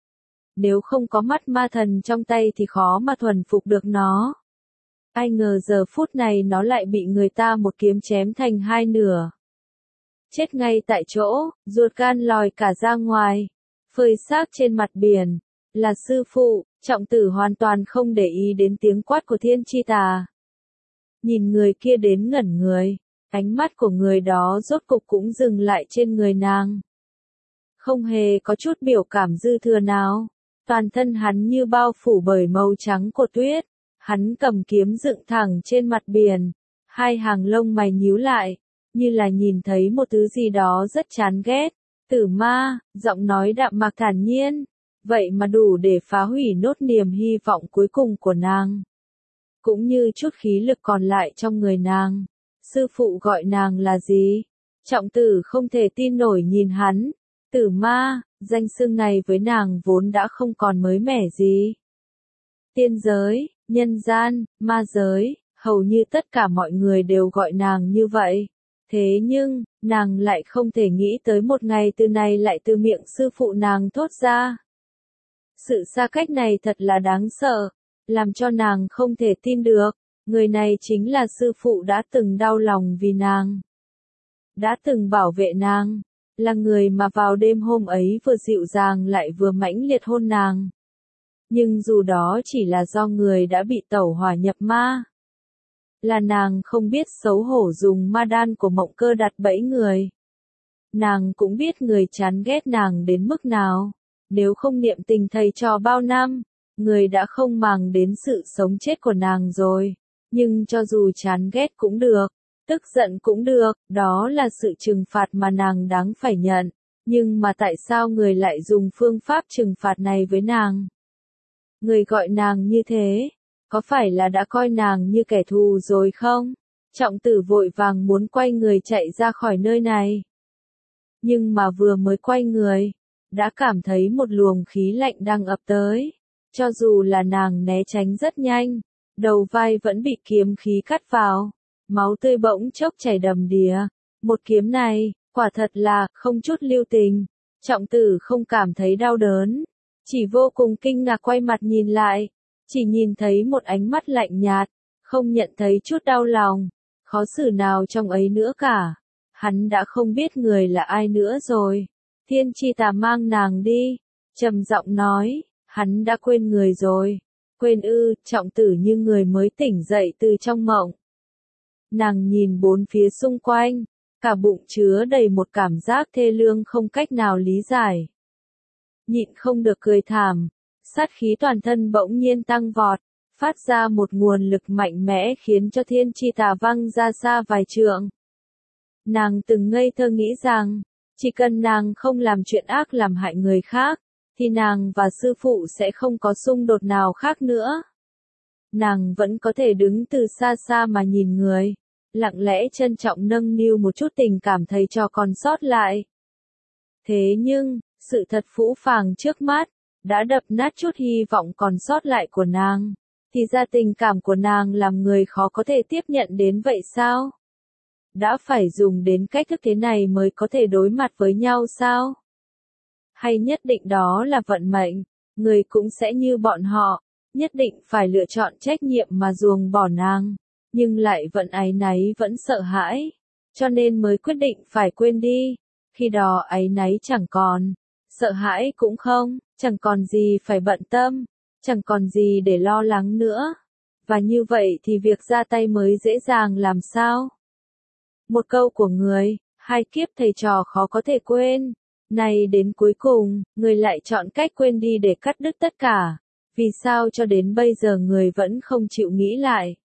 Nếu không có mắt ma thần trong tay thì khó mà thuần phục được nó. Ai ngờ giờ phút này nó lại bị người ta một kiếm chém thành hai nửa. Chết ngay tại chỗ, ruột gan lòi cả ra ngoài. Phơi xác trên mặt biển. Là sư phụ, Trọng Tử hoàn toàn không để ý đến tiếng quát của Thiên Chi Tà. Nhìn người kia đến ngẩn người, ánh mắt của người đó rốt cục cũng dừng lại trên người nàng. Không hề có chút biểu cảm dư thừa nào, toàn thân hắn như bao phủ bởi màu trắng của tuyết, hắn cầm kiếm dựng thẳng trên mặt biển, hai hàng lông mày nhíu lại, như là nhìn thấy một thứ gì đó rất chán ghét. Tử ma, giọng nói đạm mạc thản nhiên, vậy mà đủ để phá hủy nốt niềm hy vọng cuối cùng của nàng. Cũng như chút khí lực còn lại trong người nàng. Sư phụ gọi nàng là gì? Trọng Tử không thể tin nổi nhìn hắn. Tử ma, danh xưng này với nàng vốn đã không còn mới mẻ gì. Tiên giới, nhân gian, ma giới, hầu như tất cả mọi người đều gọi nàng như vậy. Thế nhưng, nàng lại không thể nghĩ tới một ngày từ này lại từ miệng sư phụ nàng thốt ra. Sự xa cách này thật là đáng sợ, làm cho nàng không thể tin được, người này chính là sư phụ đã từng đau lòng vì nàng. Đã từng bảo vệ nàng, là người mà vào đêm hôm ấy vừa dịu dàng lại vừa mãnh liệt hôn nàng. Nhưng dù đó chỉ là do người đã bị tẩu hỏa nhập ma. Là nàng không biết xấu hổ dùng ma đan của Mộng Cơ đặt bẫy người. Nàng cũng biết người chán ghét nàng đến mức nào. Nếu không niệm tình thầy trò bao năm, người đã không màng đến sự sống chết của nàng rồi. Nhưng cho dù chán ghét cũng được, tức giận cũng được, đó là sự trừng phạt mà nàng đáng phải nhận. Nhưng mà tại sao người lại dùng phương pháp trừng phạt này với nàng? Người gọi nàng như thế, có phải là đã coi nàng như kẻ thù rồi không? Trọng Tử vội vàng muốn quay người chạy ra khỏi nơi này. Nhưng mà vừa mới quay người, đã cảm thấy một luồng khí lạnh đang ập tới. Cho dù là nàng né tránh rất nhanh, đầu vai vẫn bị kiếm khí cắt vào. Máu tươi bỗng chốc chảy đầm đìa. Một kiếm này, quả thật là, không chút lưu tình. Trọng Tử không cảm thấy đau đớn. Chỉ vô cùng kinh ngạc quay mặt nhìn lại. Chỉ nhìn thấy một ánh mắt lạnh nhạt. Không nhận thấy chút đau lòng. Khó xử nào trong ấy nữa cả. Hắn đã không biết người là ai nữa rồi. Thiên Chi Tà mang nàng đi. Trầm giọng nói, hắn đã quên người rồi. Quên ư? Trọng Tử như người mới tỉnh dậy từ trong mộng. Nàng nhìn bốn phía xung quanh, cả bụng chứa đầy một cảm giác thê lương không cách nào lý giải. Nhịn không được cười thảm, sát khí toàn thân bỗng nhiên tăng vọt, phát ra một nguồn lực mạnh mẽ khiến cho Thiên Chi Tà văng ra xa vài trượng. Nàng từng ngây thơ nghĩ rằng, chỉ cần nàng không làm chuyện ác làm hại người khác, thì nàng và sư phụ sẽ không có xung đột nào khác nữa. Nàng vẫn có thể đứng từ xa xa mà nhìn người, lặng lẽ trân trọng nâng niu một chút tình cảm thầy trò còn sót lại. Thế nhưng, sự thật phũ phàng trước mắt, đã đập nát chút hy vọng còn sót lại của nàng. Thì ra tình cảm của nàng làm người khó có thể tiếp nhận đến vậy sao? Đã phải dùng đến cách thức thế này mới có thể đối mặt với nhau sao? Hay nhất định đó là vận mệnh, người cũng sẽ như bọn họ, nhất định phải lựa chọn trách nhiệm mà ruồng bỏ nàng, nhưng lại vẫn áy náy vẫn sợ hãi, cho nên mới quyết định phải quên đi. Khi đó áy náy chẳng còn, sợ hãi cũng không, chẳng còn gì phải bận tâm, chẳng còn gì để lo lắng nữa. Và như vậy thì việc ra tay mới dễ dàng làm sao? Một câu của người, hai kiếp thầy trò khó có thể quên. Này đến cuối cùng, người lại chọn cách quên đi để cắt đứt tất cả. Vì sao cho đến bây giờ người vẫn không chịu nghĩ lại?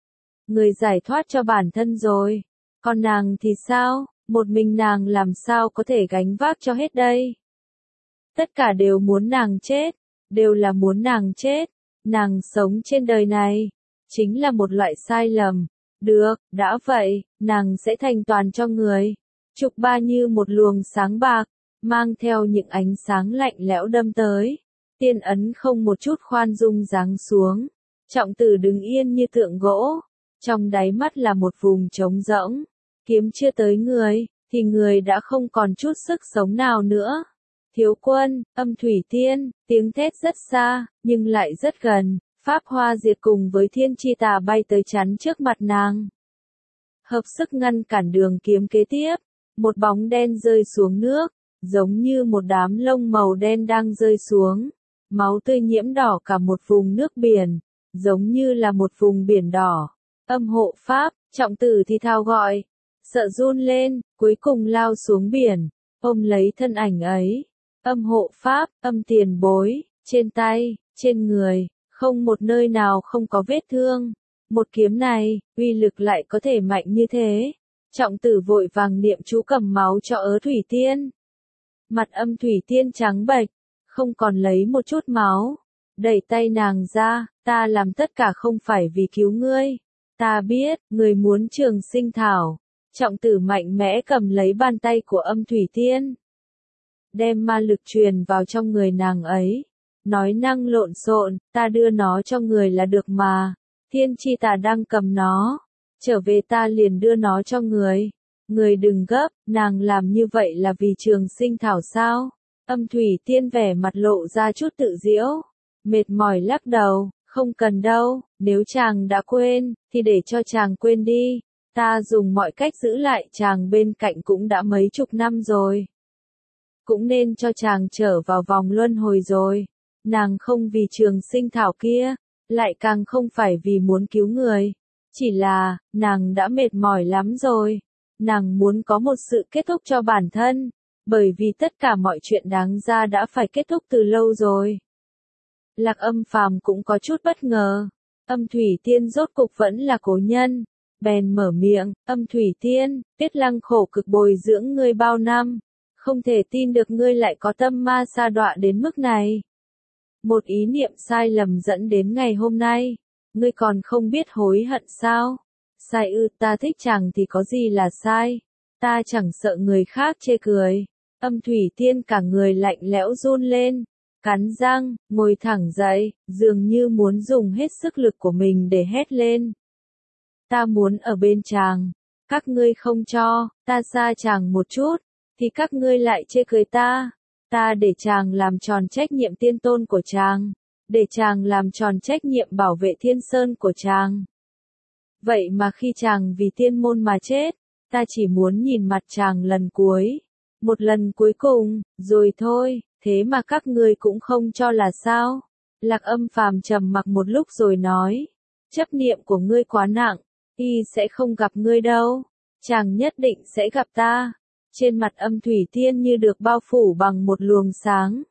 Người giải thoát cho bản thân rồi. Còn nàng thì sao? Một mình nàng làm sao có thể gánh vác cho hết đây? Tất cả đều muốn nàng chết. Đều là muốn nàng chết. Nàng sống trên đời này. Chính là một loại sai lầm. Được, đã vậy, nàng sẽ thành toàn cho người. Trục ba như một luồng sáng bạc, mang theo những ánh sáng lạnh lẽo đâm tới. Tiên ấn không một chút khoan dung giáng xuống. Trọng tử đứng yên như tượng gỗ. Trong đáy mắt là một vùng trống rỗng. Kiếm chưa tới người, thì người đã không còn chút sức sống nào nữa. Thiếu quân, âm thủy tiên, tiếng thét rất xa, nhưng lại rất gần. Pháp hoa diệt cùng với thiên chi tà bay tới chắn trước mặt nàng. Hợp sức ngăn cản đường kiếm kế tiếp. Một bóng đen rơi xuống nước, giống như một đám lông màu đen đang rơi xuống. Máu tươi nhiễm đỏ cả một vùng nước biển, giống như là một vùng biển đỏ. Âm hộ pháp, trọng tử thì thào gọi. Sợ run lên, cuối cùng lao xuống biển, ôm lấy thân ảnh ấy. Âm hộ pháp, âm tiền bối, trên tay, trên người, không một nơi nào không có vết thương. Một kiếm này, uy lực lại có thể mạnh như thế. Trọng tử vội vàng niệm chú cầm máu cho ớ thủy tiên. Mặt âm thủy tiên trắng bệch, không còn lấy một chút máu. Đẩy tay nàng ra, ta làm tất cả không phải vì cứu ngươi. Ta biết, người muốn trường sinh thảo. Trọng tử mạnh mẽ cầm lấy bàn tay của âm thủy tiên. Đem ma lực truyền vào trong người nàng ấy. Nói năng lộn xộn, ta đưa nó cho người là được mà. Thiên chi tà đang cầm nó. Trở về ta liền đưa nó cho người. Người đừng gấp, nàng làm như vậy là vì trường sinh thảo sao? Âm thủy tiên vẻ mặt lộ ra chút tự giễu. Mệt mỏi lắc đầu, không cần đâu, nếu chàng đã quên, thì để cho chàng quên đi. Ta dùng mọi cách giữ lại chàng bên cạnh cũng đã mấy chục năm rồi. Cũng nên cho chàng trở vào vòng luân hồi rồi. Nàng không vì trường sinh thảo kia, lại càng không phải vì muốn cứu người. Chỉ là, nàng đã mệt mỏi lắm rồi. Nàng muốn có một sự kết thúc cho bản thân, bởi vì tất cả mọi chuyện đáng ra đã phải kết thúc từ lâu rồi. Lạc Âm Phàm cũng có chút bất ngờ. Âm thủy tiên rốt cục vẫn là cố nhân. Bèn mở miệng, âm thủy tiên, Tiết Lăng khổ cực bồi dưỡng ngươi bao năm. Không thể tin được ngươi lại có tâm ma sa đọa đến mức này. Một ý niệm sai lầm dẫn đến ngày hôm nay. Ngươi còn không biết hối hận sao? Sai ư, ta thích chàng thì có gì là sai? Ta chẳng sợ người khác chê cười. Âm thủy tiên cả người lạnh lẽo run lên. Cắn răng, ngồi thẳng dậy, dường như muốn dùng hết sức lực của mình để hét lên. Ta muốn ở bên chàng. Các ngươi không cho, ta xa chàng một chút, thì các ngươi lại chê cười ta. Ta để chàng làm tròn trách nhiệm tiên tôn của chàng. Để chàng làm tròn trách nhiệm bảo vệ thiên sơn của chàng. Vậy mà khi chàng vì tiên môn mà chết, ta chỉ muốn nhìn mặt chàng lần cuối. Một lần cuối cùng, rồi thôi, thế mà các ngươi cũng không cho là sao? Lạc Âm Phàm trầm mặc một lúc rồi nói. Chấp niệm của ngươi quá nặng, y sẽ không gặp ngươi đâu. Chàng nhất định sẽ gặp ta. Trên mặt âm thủy tiên như được bao phủ bằng một luồng sáng.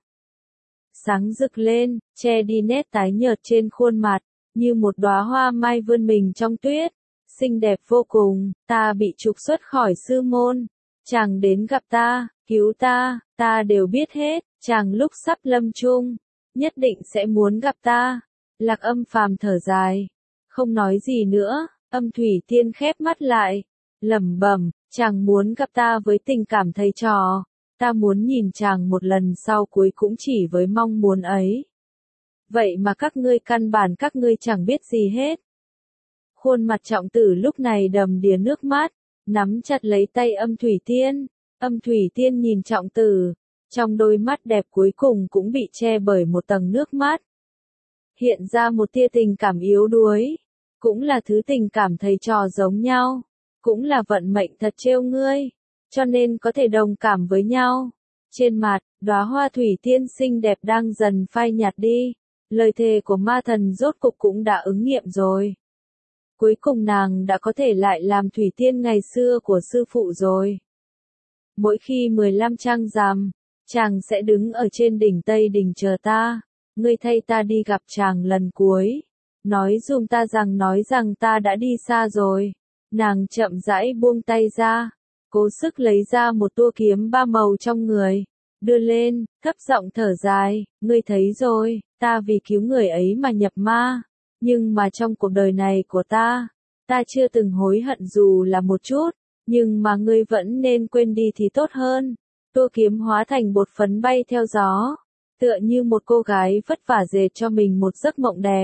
Sáng rực lên, che đi nét tái nhợt trên khuôn mặt, như một đóa hoa mai vươn mình trong tuyết. Xinh đẹp vô cùng, ta bị trục xuất khỏi sư môn. Chàng đến gặp ta, cứu ta, ta đều biết hết, chàng lúc sắp lâm chung, nhất định sẽ muốn gặp ta. Lạc Âm Phàm thở dài, không nói gì nữa. Âm Thủy Tiên khép mắt lại, lẩm bẩm, chàng muốn gặp ta với tình cảm thầy trò, ta muốn nhìn chàng một lần sau cuối cũng chỉ với mong muốn ấy. Vậy mà các ngươi căn bản các ngươi chẳng biết gì hết. Khuôn mặt Trọng Tử lúc này đầm đìa nước mắt, nắm chặt lấy tay Âm Thủy Tiên. Âm Thủy Tiên nhìn Trọng Tử, trong đôi mắt đẹp cuối cùng cũng bị che bởi một tầng nước mắt. Hiện ra một tia tình cảm yếu đuối, cũng là thứ tình cảm thầy trò giống nhau, cũng là vận mệnh thật trêu ngươi, cho nên có thể đồng cảm với nhau. Trên mặt, đóa hoa thủy tiên xinh đẹp đang dần phai nhạt đi, lời thề của ma thần rốt cục cũng đã ứng nghiệm rồi. Cuối cùng nàng đã có thể lại làm thủy tiên ngày xưa của sư phụ rồi. Mỗi khi 15 trăng rằm, chàng sẽ đứng ở trên đỉnh Tây Đình chờ ta, ngươi thay ta đi gặp chàng lần cuối. Nói dùm ta nói rằng ta đã đi xa rồi. Nàng chậm rãi buông tay ra, cố sức lấy ra một tua kiếm ba màu trong người, đưa lên, thấp giọng thở dài, ngươi thấy rồi, ta vì cứu người ấy mà nhập ma, nhưng mà trong cuộc đời này của ta chưa từng hối hận dù là một chút, nhưng mà ngươi vẫn nên quên đi thì tốt hơn. Tua kiếm hóa thành bột phấn bay theo gió, tựa như một cô gái vất vả dệt cho mình một giấc mộng đẹp.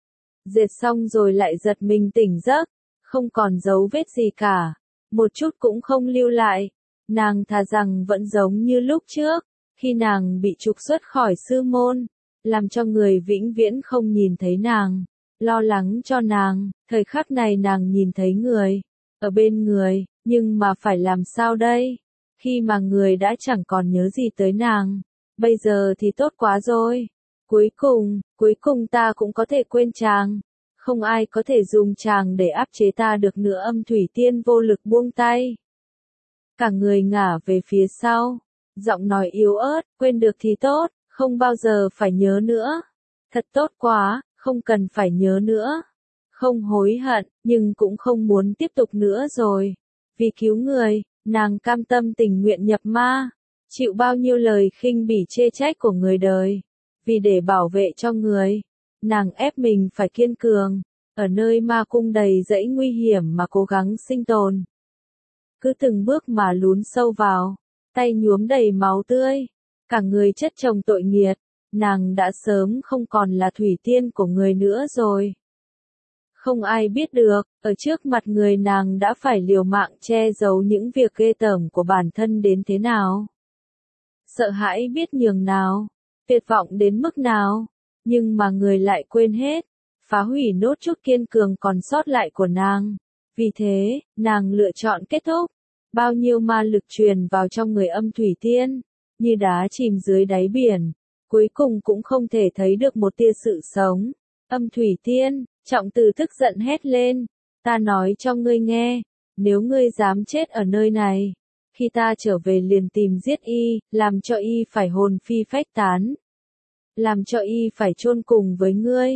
Dệt xong rồi lại giật mình tỉnh giấc, không còn dấu vết gì cả, một chút cũng không lưu lại. Nàng thà rằng vẫn giống như lúc trước, khi nàng bị trục xuất khỏi sư môn, làm cho người vĩnh viễn không nhìn thấy nàng, lo lắng cho nàng. Thời khắc này nàng nhìn thấy người ở bên người, nhưng mà phải làm sao đây? Khi mà người đã chẳng còn nhớ gì tới nàng, bây giờ thì tốt quá rồi. Cuối cùng ta cũng có thể quên chàng. Không ai có thể dùng chàng để áp chế ta được nữa. Âm Thủy Tiên vô lực buông tay. Cả người ngả về phía sau. Giọng nói yếu ớt, quên được thì tốt, không bao giờ phải nhớ nữa. Thật tốt quá, không cần phải nhớ nữa. Không hối hận, nhưng cũng không muốn tiếp tục nữa rồi. Vì cứu người, nàng cam tâm tình nguyện nhập ma. Chịu bao nhiêu lời khinh bỉ chê trách của người đời. Vì để bảo vệ cho người, nàng ép mình phải kiên cường, ở nơi ma cung đầy dẫy nguy hiểm mà cố gắng sinh tồn. Cứ từng bước mà lún sâu vào, tay nhuốm đầy máu tươi, cả người chất chồng tội nghiệt, nàng đã sớm không còn là thủy tiên của người nữa rồi. Không ai biết được, ở trước mặt người nàng đã phải liều mạng che giấu những việc ghê tởm của bản thân đến thế nào. Sợ hãi biết nhường nào, tuyệt vọng đến mức nào, nhưng mà người lại quên hết, phá hủy nốt chút kiên cường còn sót lại của nàng. Vì thế, nàng lựa chọn kết thúc. Bao nhiêu ma lực truyền vào trong người Âm Thủy Tiên, như đá chìm dưới đáy biển, cuối cùng cũng không thể thấy được một tia sự sống. Âm Thủy Tiên, Trọng Tử tức giận hét lên, ta nói cho ngươi nghe, nếu ngươi dám chết ở nơi này, khi ta trở về liền tìm giết y, làm cho y phải hồn phi phách tán. Làm cho y phải chôn cùng với ngươi.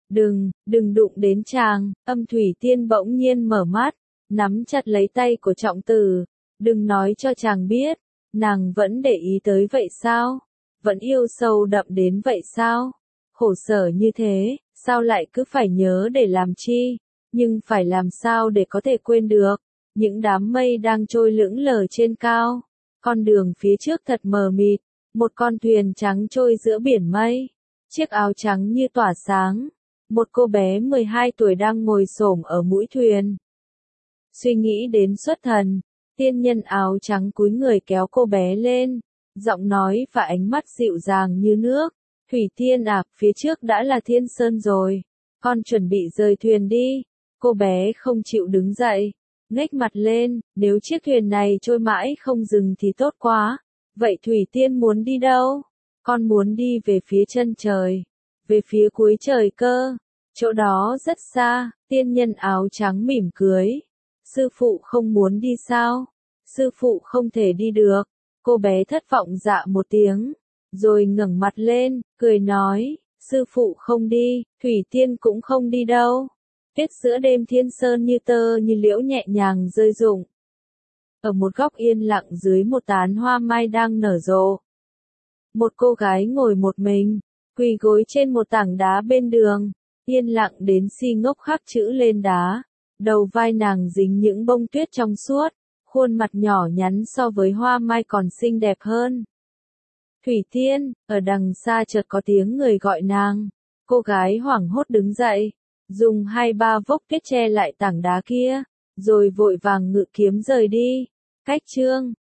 Đừng đụng đến chàng. Âm Thủy Tiên bỗng nhiên mở mắt, nắm chặt lấy tay của Trọng Tử. Đừng nói cho chàng biết, nàng vẫn để ý tới vậy sao? Vẫn yêu sâu đậm đến vậy sao? Khổ sở như thế, sao lại cứ phải nhớ để làm chi? Nhưng phải làm sao để có thể quên được? Những đám mây đang trôi lững lờ trên cao. Con đường phía trước thật mờ mịt. Một con thuyền trắng trôi giữa biển mây. Chiếc áo trắng như tỏa sáng. Một cô bé 12 tuổi đang ngồi xổm ở mũi thuyền. Suy nghĩ đến xuất thần, tiên nhân áo trắng cúi người kéo cô bé lên. Giọng nói và ánh mắt dịu dàng như nước. Thủy Tiên à, phía trước đã là Thiên Sơn rồi. Con chuẩn bị rời thuyền đi. Cô bé không chịu đứng dậy. Ngếch mặt lên, nếu chiếc thuyền này trôi mãi không dừng thì tốt quá. Vậy Thủy Tiên muốn đi đâu? Con muốn đi về phía chân trời. Về phía cuối trời cơ. Chỗ đó rất xa. Tiên nhân áo trắng mỉm cười. Sư phụ không muốn đi sao? Sư phụ không thể đi được. Cô bé thất vọng dạ một tiếng. Rồi ngẩng mặt lên, cười nói. Sư phụ không đi, Thủy Tiên cũng không đi đâu. Tuyết giữa đêm Thiên Sơn như tơ như liễu nhẹ nhàng rơi rụng. Ở một góc yên lặng dưới một tán hoa mai đang nở rộ. Một cô gái ngồi một mình, quỳ gối trên một tảng đá bên đường, yên lặng đến si ngốc khắc chữ lên đá. Đầu vai nàng dính những bông tuyết trong suốt, khuôn mặt nhỏ nhắn so với hoa mai còn xinh đẹp hơn. Thủy Tiên, ở đằng xa chợt có tiếng người gọi nàng. Cô gái hoảng hốt đứng dậy, dùng 2-3 vốc tuyết che lại tảng đá kia, rồi vội vàng ngự kiếm rời đi. Cách chương